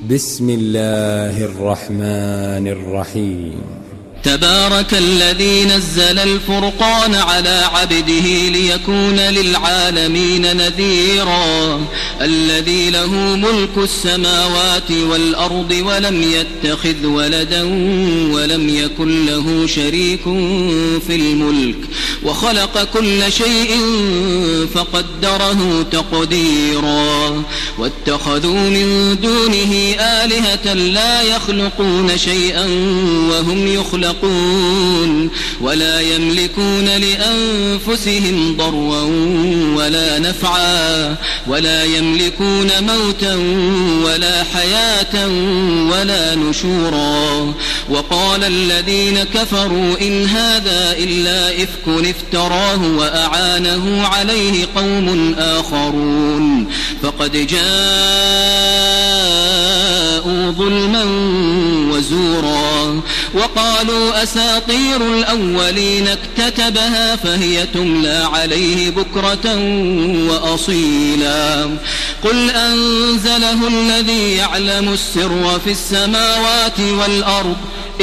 بسم الله الرحمن الرحيم. تبارك الذي نزل الفرقان على عبده ليكون للعالمين نذيرا الذي له ملك السماوات والأرض ولم يتخذ ولدا ولم يكن له شريك في الملك وخلق كل شيء فقدره تقديرا واتخذوا من دونه آلهة لا يخلقون شيئا وهم يخلقون ولا يملكون لأنفسهم ضرا ولا نفعا ولا يملكون موتا ولا حياة ولا نشورا وقال الذين كفروا إن هذا إلا إفك افتراه وأعانه عليه قوم آخرون فقد جاءوا ظلما وزورا وقالوا أساطير الأولين اكتتبها فهي تملى عليه بكرة وأصيلا قل أنزله الذي يعلم السر في السماوات والأرض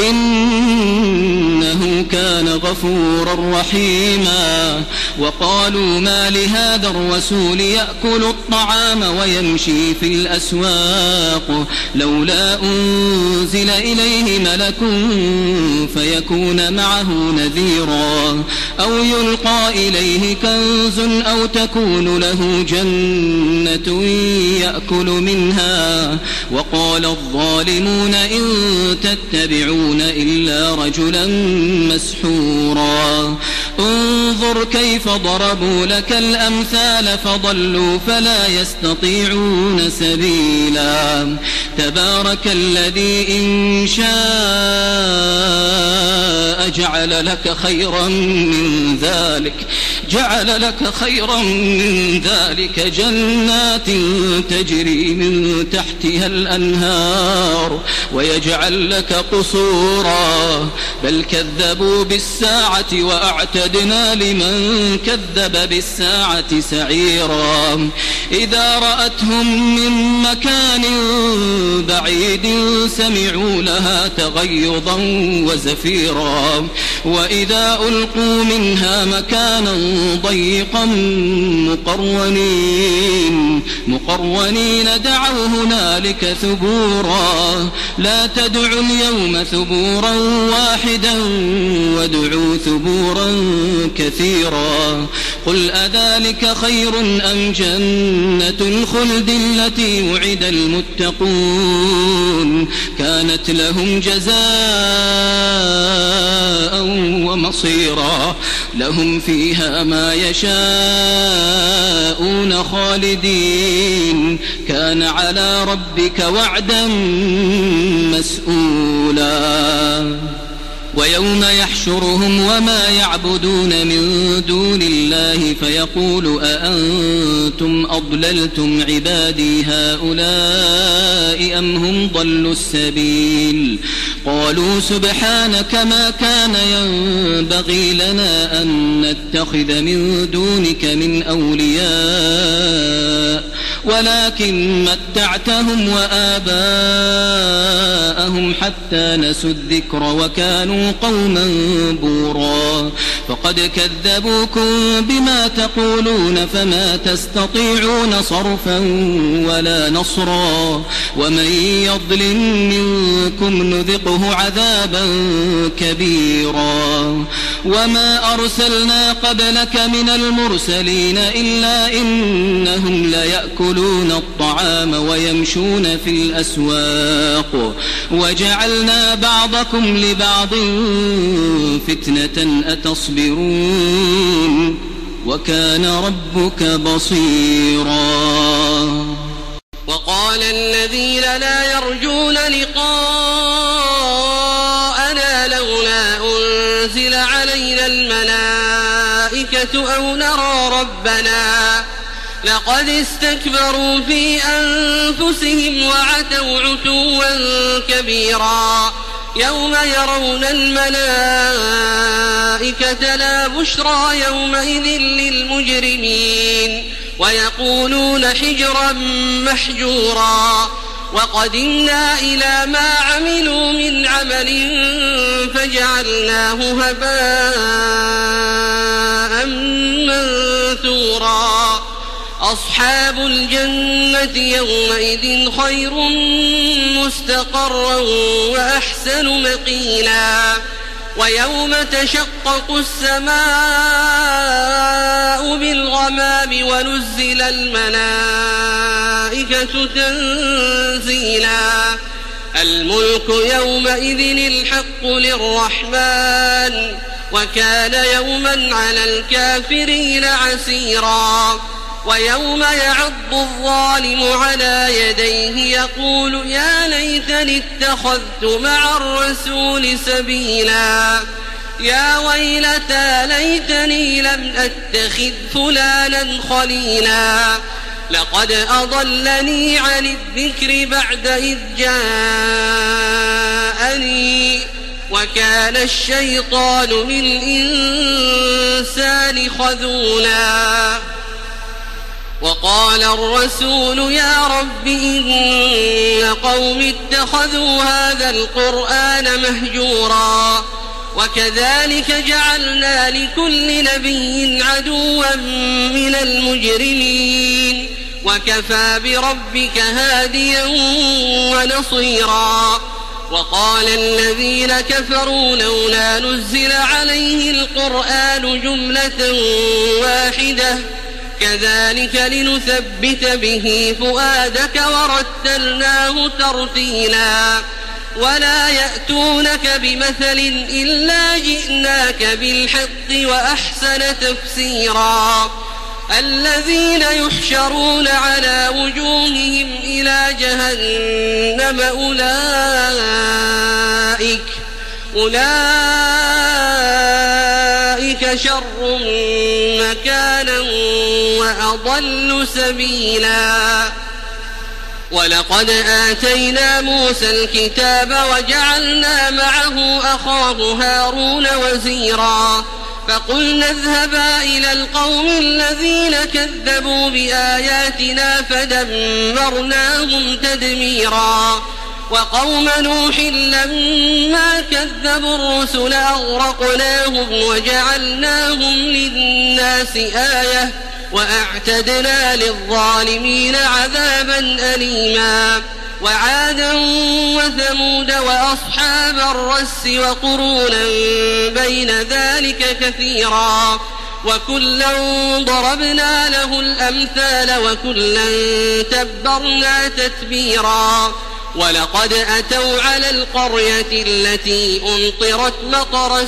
إنه كان غفورا رحيما وقالوا ما لهذا الرسول يأكل الطعام ويمشي في الأسواق لولا أنزل إليه ملك فيكون معه نذيرا أو يلقى إليه كنز أو تكون له جنة يأكل منها وقال الظالمون إن تتبعون إلا رجلا مسحورا انظر كيف ضربوا لك الأمثال فضلوا فلا يستطيعون سبيلا تبارك الذي إن شاء جعل لك خيرا من ذلك جنات تجري من تحتها الأنهار ويجعل لك قصورا بل كذبوا بالساعة وأعتدنا لمن كذب بالساعة سعيرا إذا رأتهم من مكان بعيد سمعوا لها تغيظا وزفيرا وإذا ألقوا منها مكانا ضيقا مقرنين دعوا هنالك ثبورا لا تدعوا اليوم ثبورا واحدا وادعوا ثبورا كثيرا قل أذلك خير أم جنة الخلد التي وعد المتقون كانت لهم جزاء ومصيرا لهم فيها ما يشاءون خالدين كان على ربك وعدا مسؤولا ويوم يحشرهم وما يعبدون من دون الله فيقول أأنتم أضللتم عبادي هؤلاء أم هم ضلوا السبيل قالوا سبحانك ما كان ينبغي لنا أن نتخذ من دونك من أولياء ولكن متعتهم وآباءهم حتى نسوا الذكر وكانوا قوما بورا فقد كذبوكم بما تقولون فما تستطيعون صرفا ولا نصرا ومن يظلم منكم نذقه عذابا كبيرا وما أرسلنا قبلك من المرسلين إلا إنهم ليأكلون الطعام ويمشون في الأسواق وجعلنا بعضكم لبعض فتنة أتصبرون وكان ربك بصيرا وقال الذين لا يرجون لقاءنا لولا أنزل علينا الملائكة أو نرى ربنا لقد استكبروا في أنفسهم وعتوا عتوا كبيرا يوم يرون الملائكة لا بشرى يومئذ للمجرمين ويقولون حجرا محجورا وقدمنا إلى ما عملوا من عمل فجعلناه هباء منثورا أصحاب الجنة يومئذ خير مستقرا وأحسن مقيلا ويوم تشقق السماء بالغمام ونزل الملائكة تنزيلا الملك يومئذ الحق للرحمن وكان يوما على الكافرين عسيرا ويوم يعض الظالم على يديه يقول يا ليتني اتخذت مع الرسول سبيلا يا ويلتى ليتني لم أتخذ فلانا خليلا لقد أضلني عن الذكر بعد إذ جاءني وكان الشيطان للإنسان خذولا وقال الرسول يا رب إن قوم اتخذوا هذا القرآن مهجورا وكذلك جعلنا لكل نبي عدوا من المجرمين وكفى بربك هاديا ونصيرا وقال الذين كفروا لولا نزل عليه القرآن جملة واحدة كذلك لنثبت به فؤادك ورتلناه ترتيلا ولا يأتونك بمثل إلا جئناك بالحق وأحسن تفسيرا الذين يحشرون على وجوههم إلى جهنم أولئك شر مكانا وأضل سبيلا ولقد آتينا موسى الكتاب وجعلنا معه أخاه هارون وزيرا فقلنا اذهبا إلى القوم الذين كذبوا بآياتنا فدمرناهم تدميرا وقوم نوح لما كذبوا الرسل أغرقناهم وجعلناهم للناس آية وأعتدنا للظالمين عذابا أليما وعادا وثمود وأصحاب الرس وقرونا بين ذلك كثيرا وكلا ضربنا له الأمثال وكلا تبرنا تتبيرا ولقد أتوا على القرية التي أمطرت مطر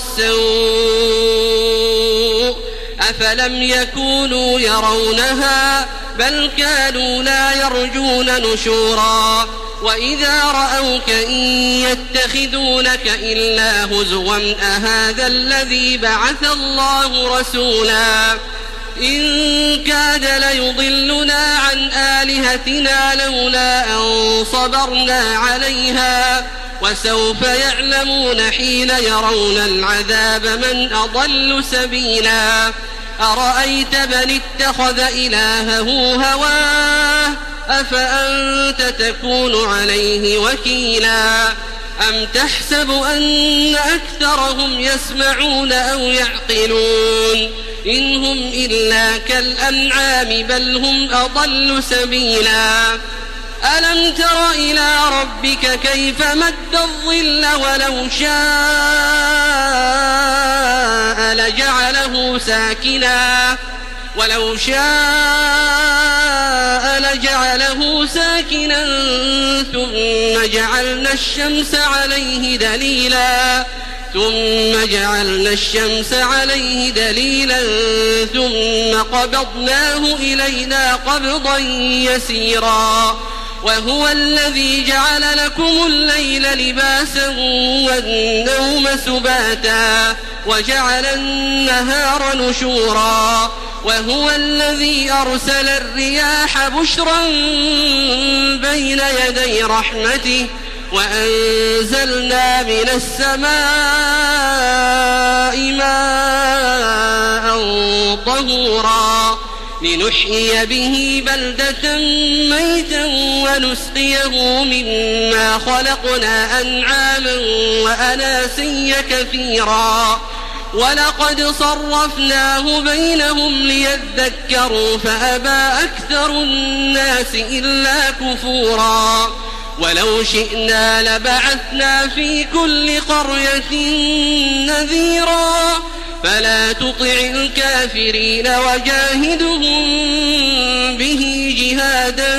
السوء أفلم يكونوا يرونها بل كانوا لا يرجون نشورا وإذا رأوك إن يتخذونك إلا هزوا أهذا الذي بعث الله رسولا إن كاد ليضلنا عن آلهتنا لولا أن صبرنا عليها وسوف يعلمون حين يرون العذاب من أضل سبيلا أرأيت من اتخذ إلهه هواه أفأنت تكون عليه وكيلا أم تحسب أن أكثرهم يسمعون أو يعقلون إن هم إلا كالأنعام بل هم أضل سبيلا ألم تر إلى ربك كيف مد الظل ولو شاء لجعله ساكنا ثم جعلنا الشمس عليه دليلا ثم قبضناه إلينا قبضا يسيرا وهو الذي جعل لكم الليل لباسا والنوم سباتا وجعل النهار نشورا وهو الذي أرسل الرياح بشرا بين يدي رحمته وأنزلنا من السماء ماء طهورا لنحيي به بلدة ميتا ونسقيه مما خلقنا أنعاما وأناسيا كثيرا ولقد صرفناه بينهم ليذكروا فأبى أكثر الناس إلا كفورا ولو شئنا لبعثنا في كل قرية نذيرا فلا تطع الكافرين وجاهدهم به جهادا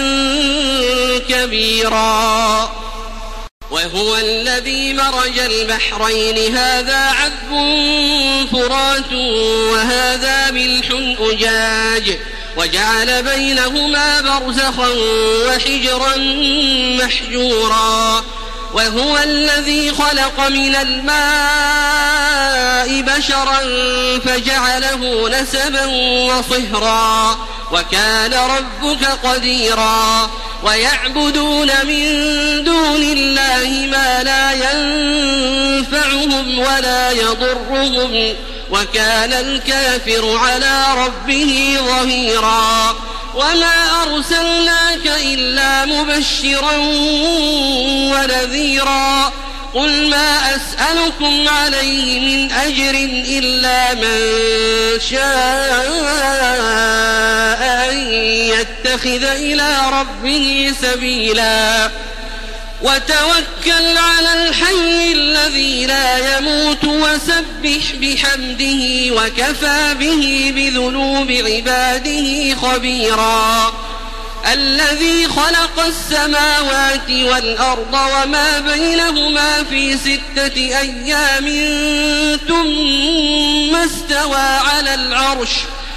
كبيرا وهو الذي مرج البحرين هذا عذب فرات وهذا ملح أجاج وجعل بينهما برزخا وحجرا محجورا وهو الذي خلق من الماء بشرا فجعله نسبا وصهرا وكان ربك قديرا ويعبدون من دون الله ما لا ينفعهم ولا يضرهم وكان الكافر على ربه ظهيرا وما أرسلناك إلا مبشرا ونذيرا قل ما أسألكم عليه من أجر إلا من شاء أن يتخذ إلى ربه سبيلا وتوكل على الحي الذي لا يموت وسبح بحمده وكفى به بذنوب عباده خبيرا الذي خلق السماوات والأرض وما بينهما في 6 أيام ثم استوى على العرش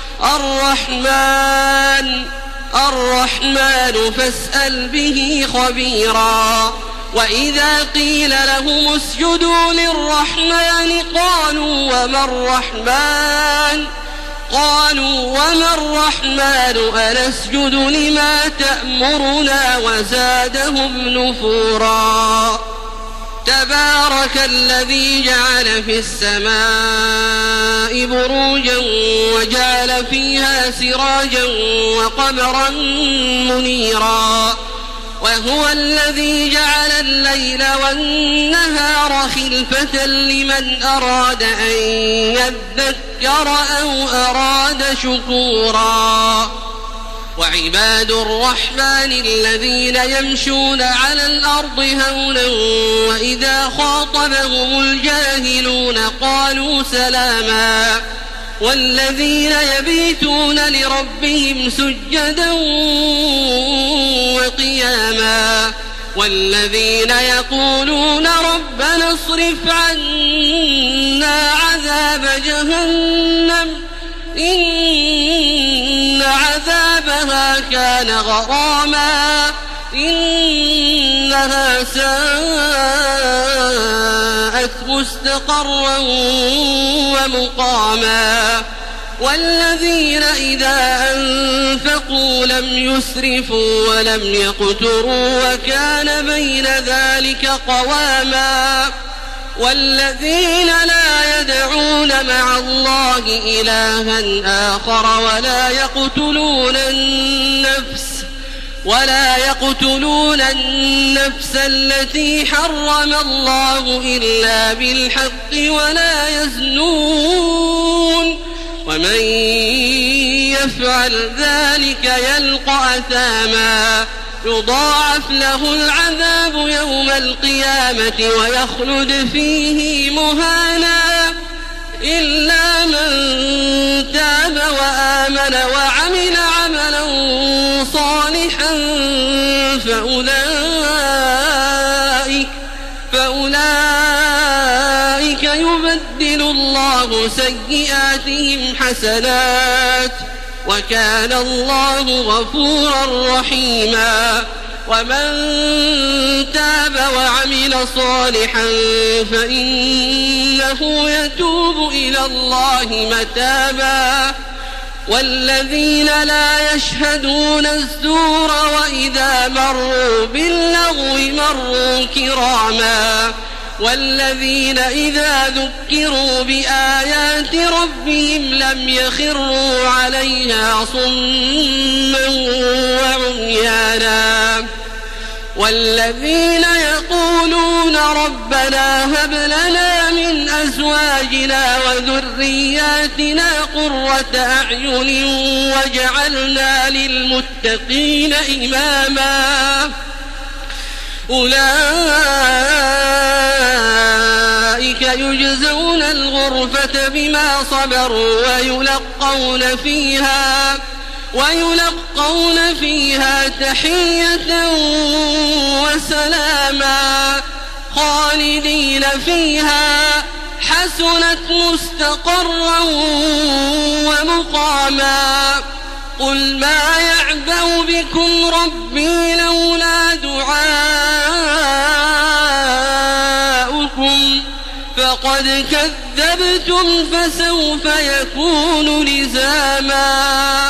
الرحمن فاسأل به خبيرا وإذا قيل لهم اسجدوا للرحمن قالوا وما الرحمن أنسجد لما تأمرنا وزادهم نفورا تبارك الذي جعل في السماء بروجا وجعل فيها سراجا وقمرا منيرا وهو الذي جعل الليل والنهار خلفة لمن أراد أن يذكر أو أراد شكورا وعباد الرحمن الذين يمشون على الأرض هونا وإذا خاطبهم الجاهلون قالوا سلاما والذين يبيتون لربهم سجدا وقياما والذين يقولون ربنا اصرف عنا عذاب جهنم إن عذابها كان غراما إنها ساءت مستقرا ومقاما والذين إذا أنفقوا لم يسرفوا ولم يقتروا وكان بين ذلك قواما والذين لا يدعون مع الله إلها آخر ولا يقتلون النفس التي حرم الله إلا بالحق ولا يزنون ومن يفعل ذلك يلقى أثاما يضاعف له العذاب يوم القيامة ويخلد فيه مهانا إلا من تاب وآمن وعمل عملا صالحا فأولئك يبدل الله سيئاتهم حسنات وكان الله غفورا رحيما ومن تاب وعمل صالحا فإنه يتوب إلى الله متابا والذين لا يشهدون الزور وإذا مروا باللغو مروا كراما والذين إذا ذكروا بآيات ربهم لم يخروا عليها صما وعميانا والذين يقولون ربنا هب لنا من أزواجنا وذرياتنا قرة أعين واجعلنا للمتقين إماما أولئك يجزون الغرفة بما صبروا ويلقون فيها تحية وسلاما خالدين فيها حسنت مستقرا ومقاما قل ما يعبأ بكم ربي لولا دعاؤكم فقد كذبتم فسوف يكون لزاما